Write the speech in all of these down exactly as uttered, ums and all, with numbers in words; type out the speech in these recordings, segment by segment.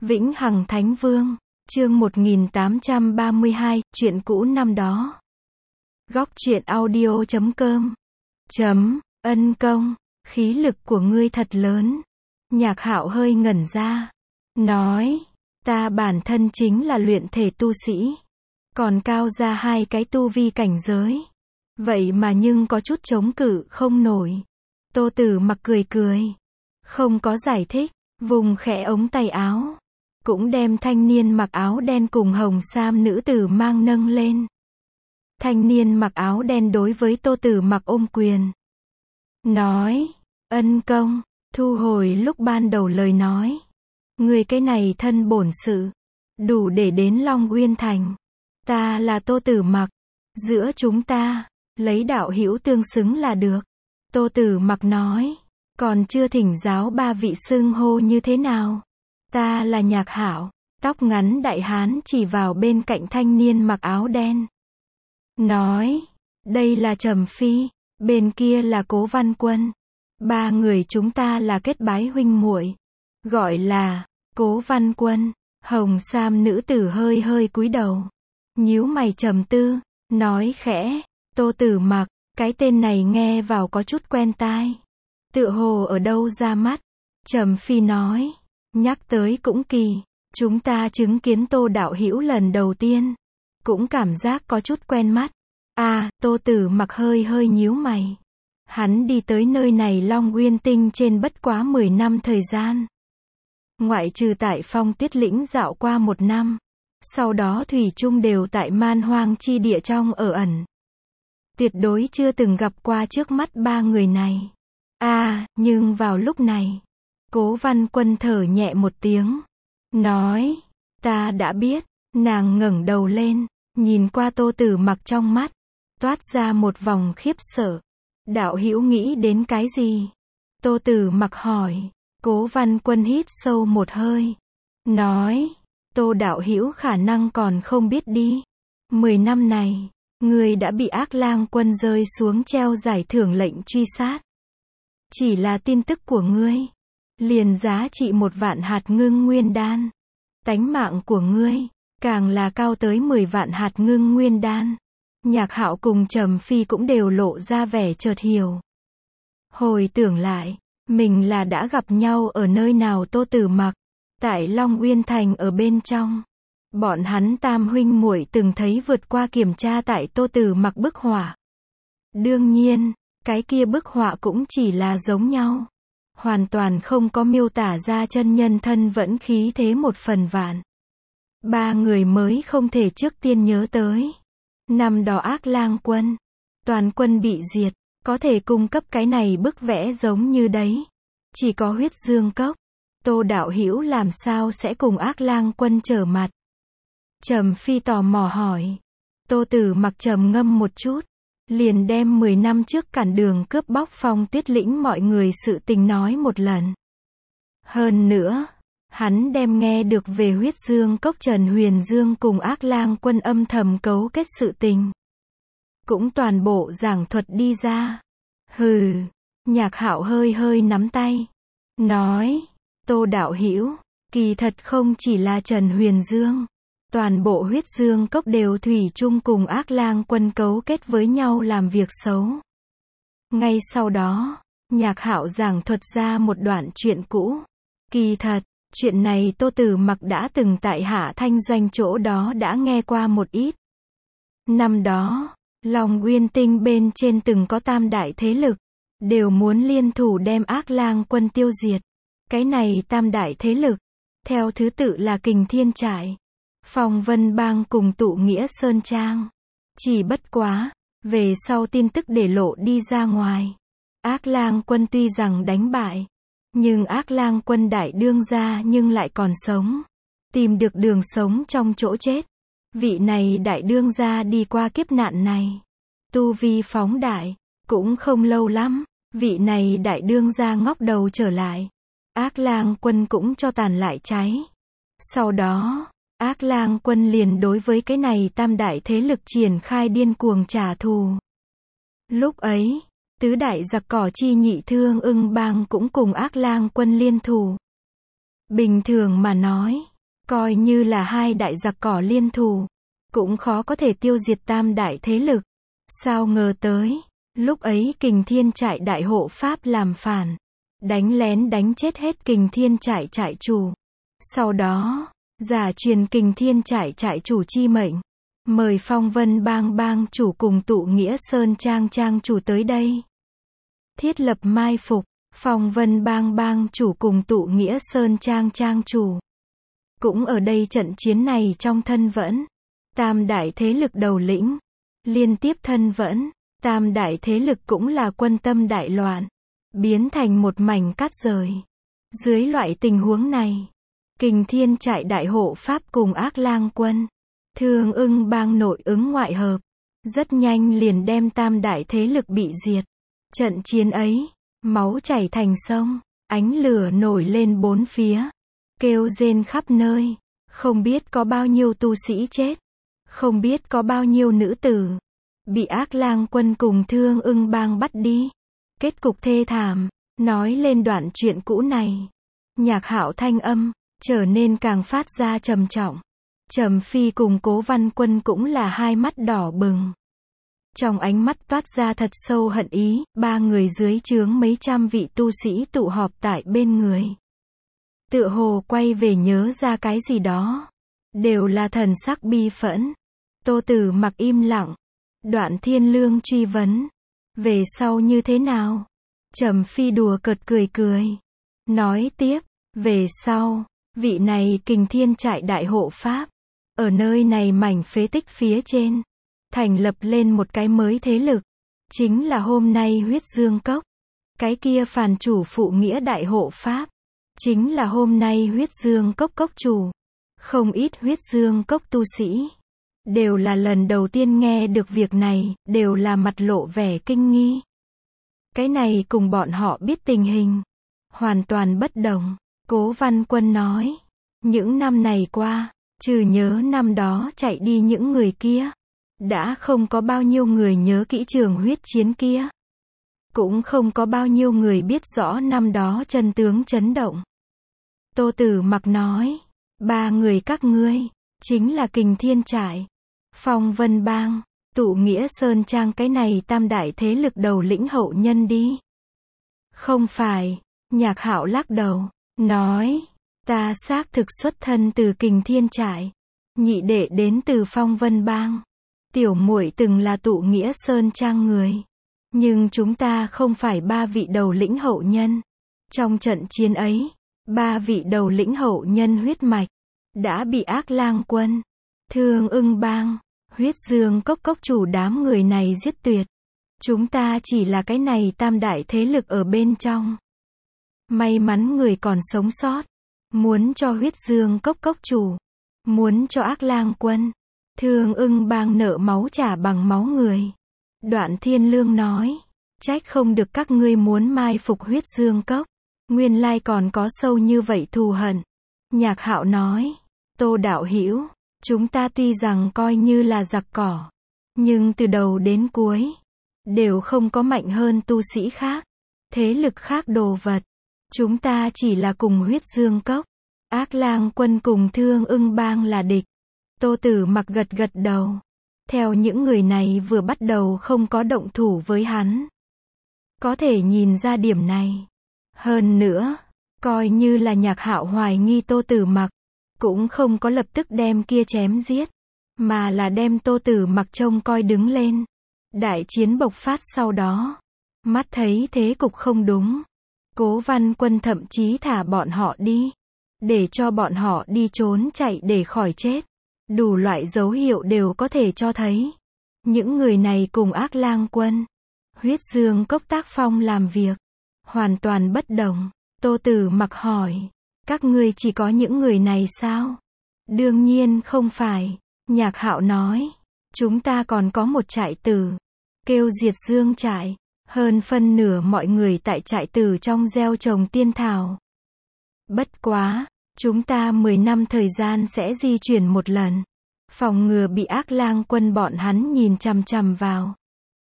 Vĩnh Hằng Thánh Vương, chương một nghìn tám trăm ba mươi hai, chuyện cũ năm đó. Góc truyện audio chấm com. Chấm, ân công, khí lực của ngươi thật lớn. Nhạc Hạo hơi ngẩn ra. Nói, ta bản thân chính là luyện thể tu sĩ. Còn cao ra hai cái tu vi cảnh giới. Vậy mà nhưng có chút chống cự không nổi. Tô Tử Mặc cười cười. Không có giải thích, vùng khẽ ống tay áo. Cũng đem thanh niên mặc áo đen cùng hồng sam nữ tử mang nâng lên. Thanh niên mặc áo đen đối với Tô Tử Mặc ôm quyền. Nói, ân công, thu hồi lúc ban đầu lời nói. Người cái này thân bổn sự, đủ để đến Long Uyên Thành. Ta là Tô Tử Mặc, giữa chúng ta, lấy đạo hữu tương xứng là được. Tô Tử Mặc nói, còn chưa thỉnh giáo ba vị xưng hô như thế nào. Ta là Nhạc Hạo, tóc ngắn đại hán chỉ vào bên cạnh thanh niên mặc áo đen. Nói, đây là Trầm Phi, bên kia là Cố Văn Quân. Ba người chúng ta là kết bái huynh muội, gọi là Cố Văn Quân. Hồng sam nữ tử hơi hơi cúi đầu, nhíu mày trầm tư, nói khẽ, Tô Tử Mặc, cái tên này nghe vào có chút quen tai. Tựa hồ ở đâu ra mắt. Trầm Phi nói, nhắc tới cũng kỳ, chúng ta chứng kiến Tô đạo hữu lần đầu tiên, cũng cảm giác có chút quen mắt. À, Tô Tử Mặc hơi hơi nhíu mày. Hắn đi tới nơi này Long Uyên Tinh trên bất quá mười năm thời gian. Ngoại trừ tại Phong Tuyết Lĩnh dạo qua một năm, sau đó thủy chung đều tại man hoang chi địa trong ở ẩn. Tuyệt đối chưa từng gặp qua trước mắt ba người này. À, nhưng vào lúc này, Cố Văn Quân thở nhẹ một tiếng, nói, ta đã biết. Nàng ngẩng đầu lên, nhìn qua Tô Tử Mặc trong mắt, toát ra một vòng khiếp sợ. Đạo hữu nghĩ đến cái gì? Tô Tử Mặc hỏi. Cố Văn Quân hít sâu một hơi, nói, Tô đạo hữu khả năng còn không biết đi. Mười năm này, người đã bị Ác Lang quân rơi xuống treo giải thưởng lệnh truy sát. Chỉ là tin tức của ngươi, liền giá trị một vạn hạt ngưng nguyên đan. Tánh mạng của ngươi, càng là cao tới mười vạn hạt ngưng nguyên đan. Nhạc Hạo cùng Trầm Phi cũng đều lộ ra vẻ chợt hiểu. Hồi tưởng lại, mình là đã gặp nhau ở nơi nào Tô Tử Mặc, tại Long Uyên Thành ở bên trong. Bọn hắn tam huynh muội từng thấy vượt qua kiểm tra tại Tô Tử Mặc bức họa. Đương nhiên, cái kia bức họa cũng chỉ là giống nhau. Hoàn toàn không có miêu tả ra chân nhân thân vẫn khí thế một phần vạn. Ba người mới không thể trước tiên nhớ tới. Năm đó Ác Lang quân, toàn quân bị diệt, có thể cung cấp cái này bức vẽ giống như đấy. Chỉ có Huyết Dương Cốc. Tô đạo hữu làm sao sẽ cùng Ác Lang quân trở mặt? Trầm Phi tò mò hỏi. Tô Tử Mặc trầm ngâm một chút, liền đem mười năm trước cản đường cướp bóc Phong Tuyết Lĩnh mọi người sự tình nói một lần. Hơn nữa, hắn đem nghe được về Huyết Dương Cốc Trần Huyền Dương cùng Ác Lang quân âm thầm cấu kết sự tình, cũng toàn bộ giảng thuật đi ra. Hừ, Nhạc Hạo hơi hơi nắm tay, nói, Tô đạo hữu, kỳ thật không chỉ là Trần Huyền Dương, toàn bộ Huyết Dương Cốc đều thủy chung cùng Ác Lang quân cấu kết với nhau làm việc xấu. Ngay sau đó, Nhạc Hạo giảng thuật ra một đoạn chuyện cũ. Kỳ thật, chuyện này Tô Tử Mặc đã từng tại Hạ Thanh Doanh chỗ đó đã nghe qua một ít. Năm đó, Long Uyên Tinh bên trên từng có tam đại thế lực, đều muốn liên thủ đem Ác Lang quân tiêu diệt. Cái này tam đại thế lực, theo thứ tự là Kình Thiên Trại, Phong Vân Bang cùng Tụ Nghĩa Sơn Trang. Chỉ bất quá, về sau tin tức để lộ đi ra ngoài. Ác Lang quân tuy rằng đánh bại, nhưng Ác Lang quân đại đương gia nhưng lại còn sống. Tìm được đường sống trong chỗ chết. Vị này đại đương gia đi qua kiếp nạn này, tu vi phóng đại, cũng không lâu lắm, vị này đại đương gia ngóc đầu trở lại. Ác Lang quân cũng cho tàn lại cháy. Sau đó, Ác Lang quân liền đối với cái này tam đại thế lực triển khai điên cuồng trả thù. Lúc ấy, tứ đại giặc cỏ chi nhị Thương Ưng Bang cũng cùng Ác Lang quân liên thủ. Bình thường mà nói, Coi như là hai đại giặc cỏ liên thủ, cũng khó có thể tiêu diệt tam đại thế lực. Sao ngờ tới, lúc ấy Kình Thiên trại đại hộ pháp làm phản, đánh lén đánh chết hết Kình Thiên trại trại chủ. Sau đó, giả truyền Kình Thiên trại trại chủ chi mệnh, mời Phong Vân Bang bang chủ cùng Tụ Nghĩa Sơn trang trang chủ tới đây. Thiết lập mai phục, Phong Vân Bang bang chủ cùng Tụ Nghĩa Sơn trang trang chủ cũng ở đây trận chiến này trong thân vẫn. Tam đại thế lực đầu lĩnh liên tiếp thân vẫn, tam đại thế lực cũng là quân tâm đại loạn, biến thành một mảnh cát rời. Dưới loại tình huống này, Kình Thiên trại đại hộ pháp cùng Ác Lang quân, Thương Ưng bang nội ứng ngoại hợp, rất nhanh liền đem tam đại thế lực bị diệt. Trận chiến ấy, máu chảy thành sông, ánh lửa nổi lên bốn phía, kêu rên khắp nơi, không biết có bao nhiêu tu sĩ chết, không biết có bao nhiêu nữ tử bị Ác Lang quân cùng Thương Ưng bang bắt đi. Kết cục thê thảm. Nói lên đoạn chuyện cũ này, Nhạc Hạo thanh âm trở nên càng phát ra trầm trọng. Trầm Phi cùng Cố Văn Quân cũng là hai mắt đỏ bừng, trong ánh mắt toát ra thật sâu hận ý. Ba người dưới trướng mấy trăm vị tu sĩ tụ họp tại bên người, tựa hồ quay về nhớ ra cái gì đó, đều là thần sắc bi phẫn. Tô Tử Mặc im lặng. Đoạn Thiên Lương truy vấn, về sau như thế nào? Trầm Phi đùa cợt cười cười, nói tiếp, về sau, vị này Kình Thiên trại đại hộ pháp, ở nơi này mảnh phế tích phía trên, thành lập lên một cái mới thế lực, chính là hôm nay Huyết Dương Cốc. Cái kia phàn chủ phụ nghĩa đại hộ pháp, chính là hôm nay Huyết Dương Cốc cốc chủ. Không ít Huyết Dương Cốc tu sĩ đều là lần đầu tiên nghe được việc này, đều là mặt lộ vẻ kinh nghi. Cái này cùng bọn họ biết tình hình hoàn toàn bất đồng. Cố Văn Quân nói, những năm này qua, trừ nhớ năm đó chạy đi những người kia, đã không có bao nhiêu người nhớ kỹ trường huyết chiến kia, cũng không có bao nhiêu người biết rõ năm đó chân tướng chấn động. Tô Tử Mặc nói, ba người các ngươi chính là Kình Thiên trại, Phong Vân bang, Tụ Nghĩa Sơn trang cái này tam đại thế lực đầu lĩnh hậu nhân đi. Không phải. Nhạc Hạo lắc đầu, nói, ta xác thực xuất thân từ Kình Thiên trại, nhị đệ đến từ Phong Vân bang, tiểu muội từng là Tụ Nghĩa Sơn trang người, nhưng chúng ta không phải ba vị đầu lĩnh hậu nhân. Trong trận chiến ấy, ba vị đầu lĩnh hậu nhân huyết mạch đã bị Ác Lang quân, Thương Ưng bang, Huyết Dương Cốc cốc chủ đám người này giết tuyệt. Chúng ta chỉ là cái này tam đại thế lực ở bên trong, may mắn người còn sống sót. Muốn cho Huyết Dương Cốc cốc chủ, muốn cho Ác Lang quân, Thương Ưng bang nợ máu trả bằng máu người. Đoạn Thiên Lương nói, trách không được các ngươi muốn mai phục Huyết Dương Cốc, nguyên lai còn có sâu như vậy thù hận. Nhạc Hạo nói, Tô đạo hữu, chúng ta tuy rằng coi như là giặc cỏ, nhưng từ đầu đến cuối đều không có mạnh hơn tu sĩ khác, thế lực khác đồ vật. Chúng ta chỉ là cùng Huyết Dương Cốc, Ác Lang quân cùng Thương Ưng bang là địch. Tô Tử Mặc gật gật đầu. Theo những người này vừa bắt đầu không có động thủ với hắn, có thể nhìn ra điểm này. Hơn nữa, coi như là Nhạc Hạo hoài nghi Tô Tử Mặc, cũng không có lập tức đem kia chém giết, mà là đem Tô Tử Mặc trông coi đứng lên. Đại chiến bộc phát sau đó, mắt thấy thế cục không đúng, Cố Văn Quân thậm chí thả bọn họ đi, để cho bọn họ đi trốn chạy để khỏi chết. Đủ loại dấu hiệu đều có thể cho thấy, những người này cùng Ác Lang quân, Huyết Dương Cốc tác phong làm việc hoàn toàn bất đồng. Tô Tử Mặc hỏi, các ngươi chỉ có những người này sao? Đương nhiên không phải. Nhạc Hạo nói, chúng ta còn có một trại tử, kêu Diệt Dương trại. Hơn phân nửa mọi người tại trại tử trong gieo trồng tiên thảo. Bất quá, chúng ta mười năm thời gian sẽ di chuyển một lần, phòng ngừa bị Ác Lang quân bọn hắn nhìn chằm chằm vào.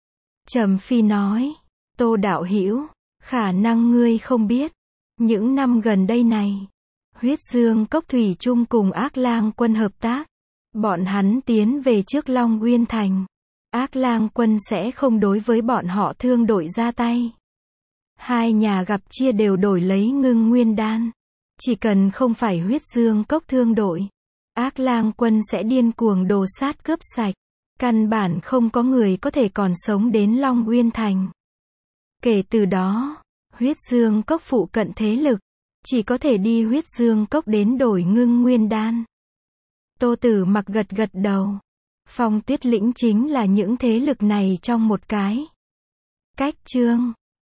Trầm Phi nói, Tô đạo hữu, khả năng ngươi không biết, những năm gần đây này, Huyết Dương Cốc thủy chung cùng Ác Lang quân hợp tác. Bọn hắn tiến về trước Long Uyên Thành. Ác Lang quân sẽ không đối với bọn họ thương đội ra tay. Hai nhà gặp chia đều đổi lấy ngưng nguyên đan. Chỉ cần không phải Huyết Dương Cốc thương đội, Ác Lang quân sẽ điên cuồng đồ sát cướp sạch. Căn bản không có người có thể còn sống đến Long Uyên Thành. Kể từ đó, Huyết Dương Cốc phụ cận thế lực, chỉ có thể đi Huyết Dương Cốc đến đổi ngưng nguyên đan. Tô Tử Mặc gật gật đầu. Phong Tuyết Lĩnh chính là những thế lực này trong một cái. Cách chương